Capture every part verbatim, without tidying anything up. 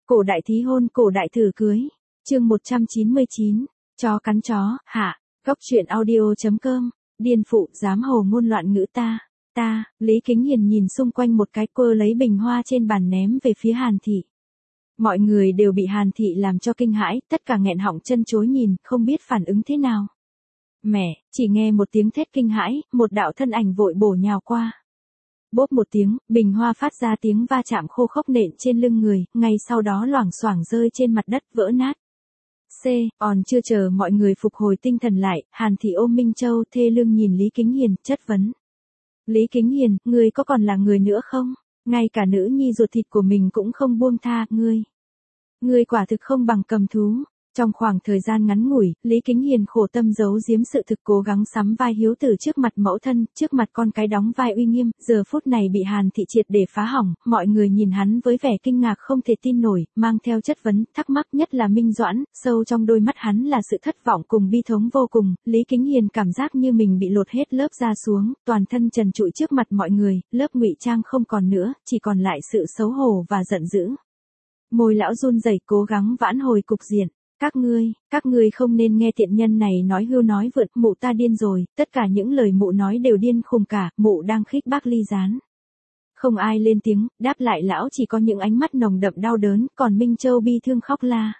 Cổ đại thí hôn, cổ đại thử cưới. Chương một trăm chín mươi chín. Chó cắn chó, hạ. Góc truyện audio.com. Điên phụ dám hồ ngôn loạn ngữ ta. Ta, Lý Kính Hiền nhìn xung quanh một cái, cô lấy bình hoa trên bàn ném về phía Hàn Thị. Mọi người đều bị Hàn Thị làm cho kinh hãi, tất cả nghẹn họng chân chối nhìn, không biết phản ứng thế nào. Mẹ, chỉ nghe một tiếng thét kinh hãi, một đạo thân ảnh vội bổ nhào qua. Bốp một tiếng, bình hoa phát ra tiếng va chạm khô khốc nện trên lưng người, ngay sau đó loảng xoảng rơi trên mặt đất vỡ nát. C. Còn chưa chờ mọi người phục hồi tinh thần lại, Hàn Thị ôm Minh Châu thê lương nhìn Lý Kính Hiền, chất vấn. Lý Kính Hiền, ngươi có còn là người nữa không? Ngay cả nữ nhi ruột thịt của mình cũng không buông tha, ngươi. Ngươi quả thực không bằng cầm thú. Trong khoảng thời gian ngắn ngủi, Lý Kính Hiền khổ tâm giấu giếm sự thực, cố gắng sắm vai hiếu tử trước mặt mẫu thân, trước mặt con cái đóng vai uy nghiêm, giờ phút này bị Hàn Thị triệt để phá hỏng, mọi người nhìn hắn với vẻ kinh ngạc không thể tin nổi, mang theo chất vấn, thắc mắc, nhất là Minh Doãn, sâu trong đôi mắt hắn là sự thất vọng cùng bi thống vô cùng. Lý Kính Hiền cảm giác như mình bị lột hết lớp da xuống, toàn thân trần trụi trước mặt mọi người, lớp ngụy trang không còn nữa, chỉ còn lại sự xấu hổ và giận dữ. Môi lão run rẩy cố gắng vãn hồi cục diện. Các ngươi, các ngươi không nên nghe tiện nhân này nói hưu nói vượt, mụ ta điên rồi, tất cả những lời mụ nói đều điên khùng cả, mụ đang khích bác Ly Gián. Không ai lên tiếng, đáp lại lão chỉ có những ánh mắt nồng đậm đau đớn, còn Minh Châu bi thương khóc la.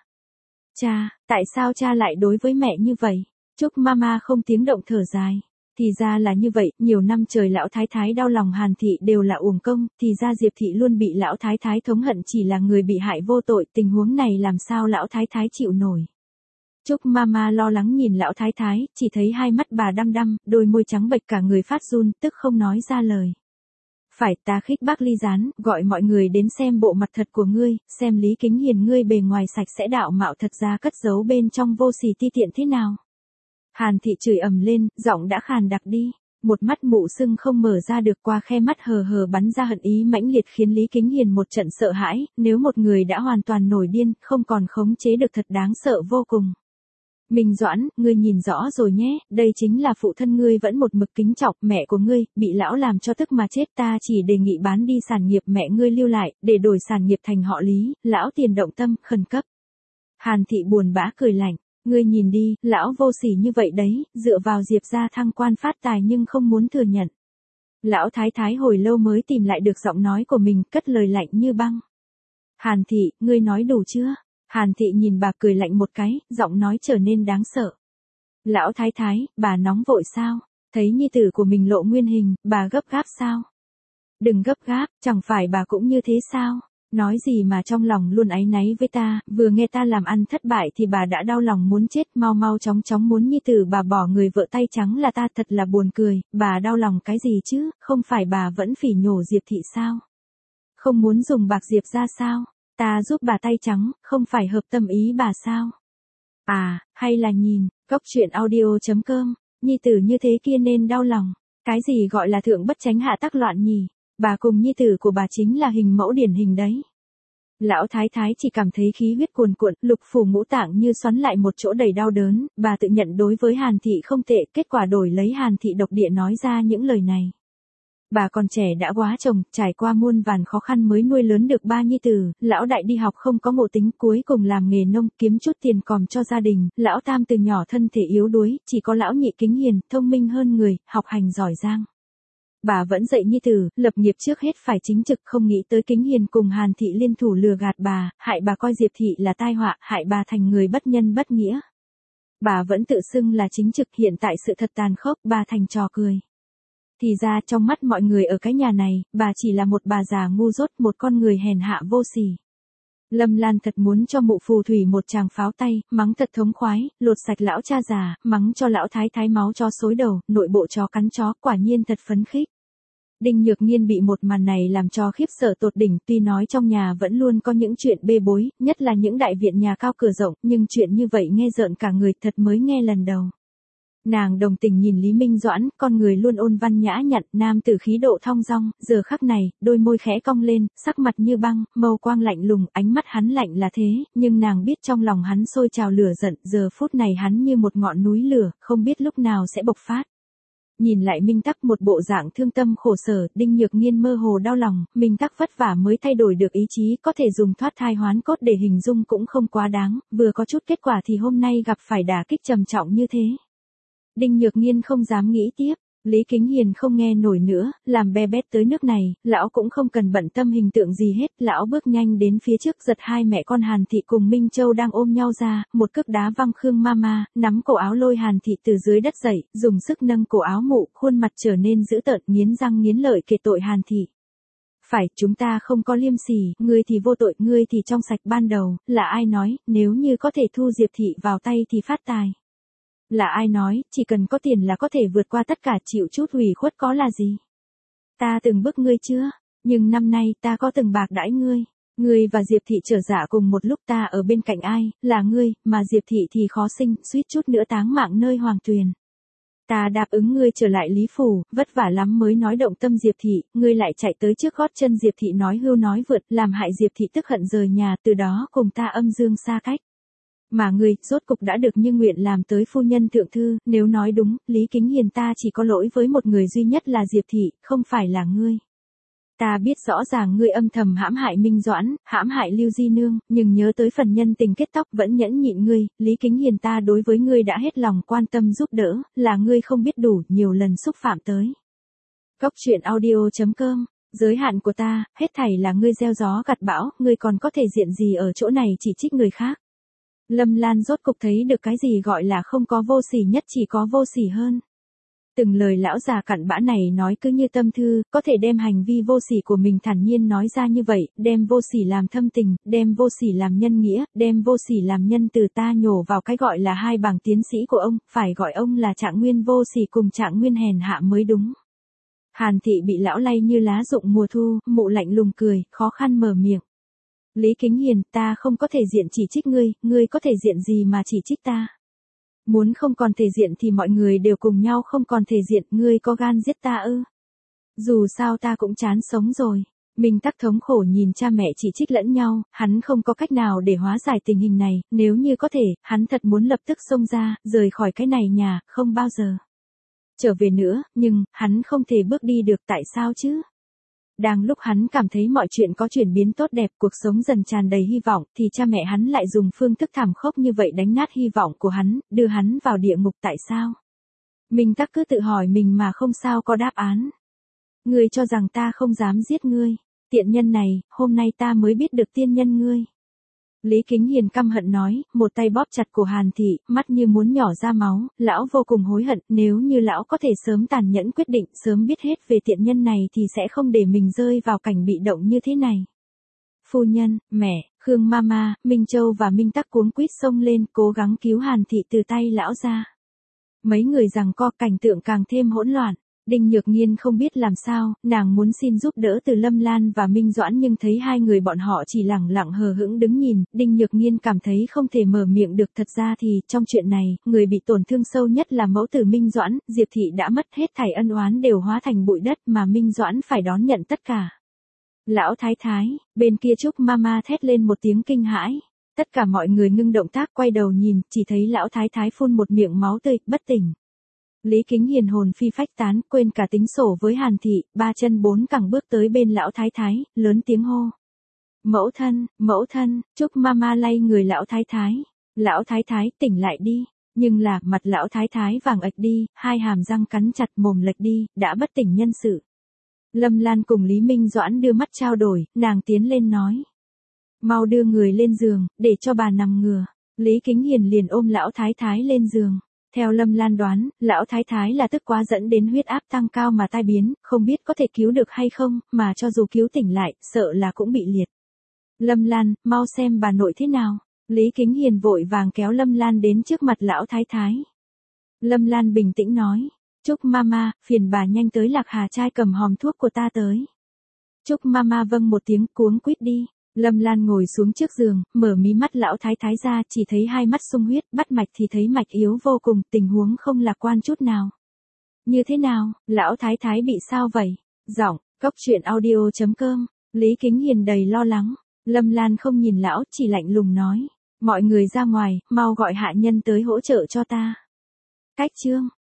Cha, tại sao cha lại đối với mẹ như vậy? Trúc Mama không tiếng động thở dài. Thì ra là như vậy, nhiều năm trời lão thái thái đau lòng Hàn Thị đều là uổng công, thì ra Diệp Thị luôn bị lão thái thái thống hận, chỉ là người bị hại vô tội, tình huống này làm sao lão thái thái chịu nổi. Trúc Mama lo lắng nhìn lão thái thái, chỉ thấy hai mắt bà đăm đăm, đôi môi trắng bệch, cả người phát run, tức không nói ra lời. Phải, ta khích bác Ly Gián, gọi mọi người đến xem bộ mặt thật của ngươi, xem Lý Kính Hiền ngươi bề ngoài sạch sẽ đạo mạo, thật ra cất giấu bên trong vô sỉ ti tiện thế nào. Hàn Thị chửi ầm lên, giọng đã khàn đặc đi, một mắt mụ sưng không mở ra được, qua khe mắt hờ hờ bắn ra hận ý mãnh liệt, khiến Lý Kính Hiền một trận sợ hãi, nếu một người đã hoàn toàn nổi điên, không còn khống chế được thật đáng sợ vô cùng. Minh Doãn, ngươi nhìn rõ rồi nhé, đây chính là phụ thân ngươi vẫn một mực kính trọng, mẹ của ngươi, bị lão làm cho tức mà chết, ta chỉ đề nghị bán đi sản nghiệp mẹ ngươi lưu lại, để đổi sản nghiệp thành họ Lý, lão tiền động tâm, khẩn cấp. Hàn Thị buồn bã cười lạnh. Ngươi nhìn đi, lão vô sỉ như vậy đấy, dựa vào Diệp gia thăng quan phát tài nhưng không muốn thừa nhận. Lão thái thái hồi lâu mới tìm lại được giọng nói của mình, cất lời lạnh như băng. Hàn Thị, ngươi nói đủ chưa? Hàn Thị nhìn bà cười lạnh một cái, giọng nói trở nên đáng sợ. Lão thái thái, bà nóng vội sao? Thấy nhi tử của mình lộ nguyên hình, bà gấp gáp sao? Đừng gấp gáp, chẳng phải bà cũng như thế sao? Nói gì mà trong lòng luôn áy náy với ta, vừa nghe ta làm ăn thất bại thì bà đã đau lòng muốn chết, mau mau chóng chóng muốn nhi tử bà bỏ người vợ tay trắng là ta, thật là buồn cười, bà đau lòng cái gì chứ, không phải bà vẫn phỉ nhổ Diệp Thị sao? Không muốn dùng bạc Diệp ra sao? Ta giúp bà tay trắng, không phải hợp tâm ý bà sao? À, hay là nhìn, góc truyện audio.com, nhi tử như thế kia nên đau lòng, cái gì gọi là thượng bất chánh hạ tắc loạn nhỉ? Bà cùng nhi tử của bà chính là hình mẫu điển hình đấy. Lão thái thái chỉ cảm thấy khí huyết cuồn cuộn, lục phủ ngũ tạng như xoắn lại một chỗ đầy đau đớn, bà tự nhận đối với Hàn Thị không tệ, kết quả đổi lấy Hàn Thị độc địa nói ra những lời này. Bà còn trẻ đã quá chồng, trải qua muôn vàn khó khăn mới nuôi lớn được ba nhi tử, lão đại đi học không có ngộ tính, cuối cùng làm nghề nông, kiếm chút tiền còm cho gia đình, lão tam từ nhỏ thân thể yếu đuối, chỉ có lão nhị Kính Hiền, thông minh hơn người, học hành giỏi giang. Bà vẫn dạy nhi tử, lập nghiệp trước hết phải chính trực, không nghĩ tới Kính Hiền cùng Hàn Thị liên thủ lừa gạt bà, hại bà coi Diệp Thị là tai họa, hại bà thành người bất nhân bất nghĩa. Bà vẫn tự xưng là chính trực, hiện tại sự thật tàn khốc, bà thành trò cười. Thì ra trong mắt mọi người ở cái nhà này, bà chỉ là một bà già ngu dốt, một con người hèn hạ vô sỉ. Lâm Lan thật muốn cho mụ phù thủy một tràng pháo tay, mắng thật thống khoái, lột sạch lão cha già, mắng cho lão thái thái máu chó xối đầu, nội bộ chó cắn chó, quả nhiên thật phấn khích. Đinh Nhược Nghiên bị một màn này làm cho khiếp sợ tột đỉnh, tuy nói trong nhà vẫn luôn có những chuyện bê bối, nhất là những đại viện nhà cao cửa rộng, nhưng chuyện như vậy nghe rợn cả người, thật mới nghe lần đầu. Nàng đồng tình nhìn Lý Minh Doãn, con người luôn ôn văn nhã nhặn, nam tử khí độ thong dong, giờ khắc này, đôi môi khẽ cong lên, sắc mặt như băng, mâu quang lạnh lùng, ánh mắt hắn lạnh là thế, nhưng nàng biết trong lòng hắn sôi trào lửa giận, giờ phút này hắn như một ngọn núi lửa, không biết lúc nào sẽ bộc phát. Nhìn lại Minh Tắc một bộ dạng thương tâm khổ sở, Đinh Nhược Nghiên mơ hồ đau lòng, Minh Tắc vất vả mới thay đổi được ý chí, có thể dùng thoát thai hoán cốt để hình dung cũng không quá đáng, vừa có chút kết quả thì hôm nay gặp phải đả kích trầm trọng như thế. Đinh Nhược Nghiên không dám nghĩ tiếp. Lý Kính Hiền không nghe nổi nữa, làm be bét tới nước này, lão cũng không cần bận tâm hình tượng gì hết, lão bước nhanh đến phía trước giật hai mẹ con Hàn Thị cùng Minh Châu đang ôm nhau ra, một cước đá văng Khương Mama, nắm cổ áo lôi Hàn Thị từ dưới đất dậy, dùng sức nâng cổ áo mụ, khuôn mặt trở nên dữ tợn, nghiến răng nghiến lợi kể tội Hàn Thị. Phải, chúng ta không có liêm sỉ, ngươi thì vô tội, ngươi thì trong sạch ban đầu, là ai nói, nếu như có thể thu Diệp Thị vào tay thì phát tài. Là ai nói, chỉ cần có tiền là có thể vượt qua tất cả, chịu chút ủy khuất có là gì? Ta từng bức ngươi chưa? Nhưng năm nay ta có từng bạc đãi ngươi. Ngươi và Diệp Thị trở dạ cùng một lúc, ta ở bên cạnh ai, là ngươi, mà Diệp Thị thì khó sinh, suýt chút nữa táng mạng nơi Hoàng Tuyền. Ta đáp ứng ngươi trở lại Lý Phủ, vất vả lắm mới nói động tâm Diệp Thị, ngươi lại chạy tới trước gót chân Diệp Thị nói hưu nói vượt, làm hại Diệp Thị tức hận rời nhà, từ đó cùng ta âm dương xa cách. Mà ngươi, rốt cục đã được như nguyện làm tới phu nhân thượng thư, nếu nói đúng, Lý Kính Hiền ta chỉ có lỗi với một người duy nhất là Diệp Thị, không phải là ngươi. Ta biết rõ ràng ngươi âm thầm hãm hại Minh Doãn, hãm hại Lưu Di Nương, nhưng nhớ tới phần nhân tình kết tóc vẫn nhẫn nhịn ngươi, Lý Kính Hiền ta đối với ngươi đã hết lòng quan tâm giúp đỡ, là ngươi không biết đủ, nhiều lần xúc phạm tới. Cốc truyện audio chấm com, giới hạn của ta, hết thảy là ngươi gieo gió gặt bão, ngươi còn có thể diện gì ở chỗ này chỉ trích người khác. Lâm Lan rốt cục thấy được cái gì gọi là không có vô sỉ nhất, chỉ có vô sỉ hơn. Từng lời lão già cặn bã này nói cứ như tâm thư, có thể đem hành vi vô sỉ của mình thản nhiên nói ra như vậy, đem vô sỉ làm thâm tình, đem vô sỉ làm nhân nghĩa, đem vô sỉ làm nhân từ, ta nhổ vào cái gọi là hai bằng tiến sĩ của ông, phải gọi ông là Trạng Nguyên vô sỉ cùng Trạng Nguyên hèn hạ mới đúng. Hàn Thị bị lão lay như lá rụng mùa thu, mụ lạnh lùng cười, khó khăn mở miệng. Lý Kính Hiền, ta không có thể diện chỉ trích ngươi, ngươi có thể diện gì mà chỉ trích ta. Muốn không còn thể diện thì mọi người đều cùng nhau không còn thể diện, ngươi có gan giết ta ư? Dù sao ta cũng chán sống rồi. Minh Tắc thống khổ nhìn cha mẹ chỉ trích lẫn nhau, hắn không có cách nào để hóa giải tình hình này, nếu như có thể, hắn thật muốn lập tức xông ra, rời khỏi cái này nhà, không bao giờ trở về nữa, nhưng, hắn không thể bước đi được, tại sao chứ? Đang lúc hắn cảm thấy mọi chuyện có chuyển biến tốt đẹp, cuộc sống dần tràn đầy hy vọng, thì cha mẹ hắn lại dùng phương thức thảm khốc như vậy đánh nát hy vọng của hắn, đưa hắn vào địa ngục, tại sao? Minh Tắc cứ tự hỏi mình mà không sao có đáp án. Ngươi cho rằng ta không dám giết ngươi, tiện nhân này, hôm nay ta mới biết được tiên nhân ngươi. Lý Kính Hiền căm hận nói, một tay bóp chặt cổ Hàn Thị, mắt như muốn nhỏ ra máu, lão vô cùng hối hận, nếu như lão có thể sớm tàn nhẫn quyết định, sớm biết hết về tiện nhân này thì sẽ không để mình rơi vào cảnh bị động như thế này. Phu nhân, mẹ, Khương Mama, Minh Châu và Minh Tắc cuống quýt xông lên, cố gắng cứu Hàn Thị từ tay lão ra. Mấy người giằng co, cảnh tượng càng thêm hỗn loạn. Đinh Nhược Nghiên không biết làm sao, nàng muốn xin giúp đỡ từ Lâm Lan và Minh Doãn nhưng thấy hai người bọn họ chỉ lẳng lặng hờ hững đứng nhìn, Đinh Nhược Nghiên cảm thấy không thể mở miệng được. Thật ra thì, trong chuyện này, người bị tổn thương sâu nhất là mẫu tử Minh Doãn, Diệp Thị đã mất hết thảy ân oán đều hóa thành bụi đất mà Minh Doãn phải đón nhận tất cả. Lão Thái Thái, bên kia Trúc Mama thét lên một tiếng kinh hãi. Tất cả mọi người ngưng động tác quay đầu nhìn, chỉ thấy Lão Thái Thái phun một miệng máu tươi, bất tỉnh. Lý Kính Hiền hồn phi phách tán, quên cả tính sổ với Hàn Thị, ba chân bốn cẳng bước tới bên Lão Thái Thái, lớn tiếng hô. Mẫu thân, mẫu thân, Trúc Mama lay người Lão Thái Thái. Lão Thái Thái, tỉnh lại đi. Nhưng là, mặt Lão Thái Thái vàng ệch đi, hai hàm răng cắn chặt, mồm lệch đi, đã bất tỉnh nhân sự. Lâm Lan cùng Lý Minh Doãn đưa mắt trao đổi, nàng tiến lên nói. Mau đưa người lên giường, để cho bà nằm ngửa. Lý Kính Hiền liền ôm Lão Thái Thái lên giường. Theo Lâm Lan đoán, Lão Thái Thái là tức quá dẫn đến huyết áp tăng cao mà tai biến, không biết có thể cứu được hay không, mà cho dù cứu tỉnh lại, sợ là cũng bị liệt. Lâm Lan, mau xem bà nội thế nào. Lý Kính Hiền vội vàng kéo Lâm Lan đến trước mặt Lão Thái Thái. Lâm Lan bình tĩnh nói. Trúc Mama, phiền bà nhanh tới Lạc Hà trai cầm hòm thuốc của ta tới. Trúc Mama vâng một tiếng, cuống quýt đi. Lâm Lan ngồi xuống trước giường, mở mí mắt Lão Thái Thái ra, chỉ thấy hai mắt sung huyết, bắt mạch thì thấy mạch yếu vô cùng, tình huống không lạc quan chút nào. Như thế nào, Lão Thái Thái bị sao vậy? Giọng, cốc truyện audio chấm com, Lý Kính Hiền đầy lo lắng. Lâm Lan không nhìn lão, chỉ lạnh lùng nói. Mọi người ra ngoài, mau gọi hạ nhân tới hỗ trợ cho ta. Cách chương.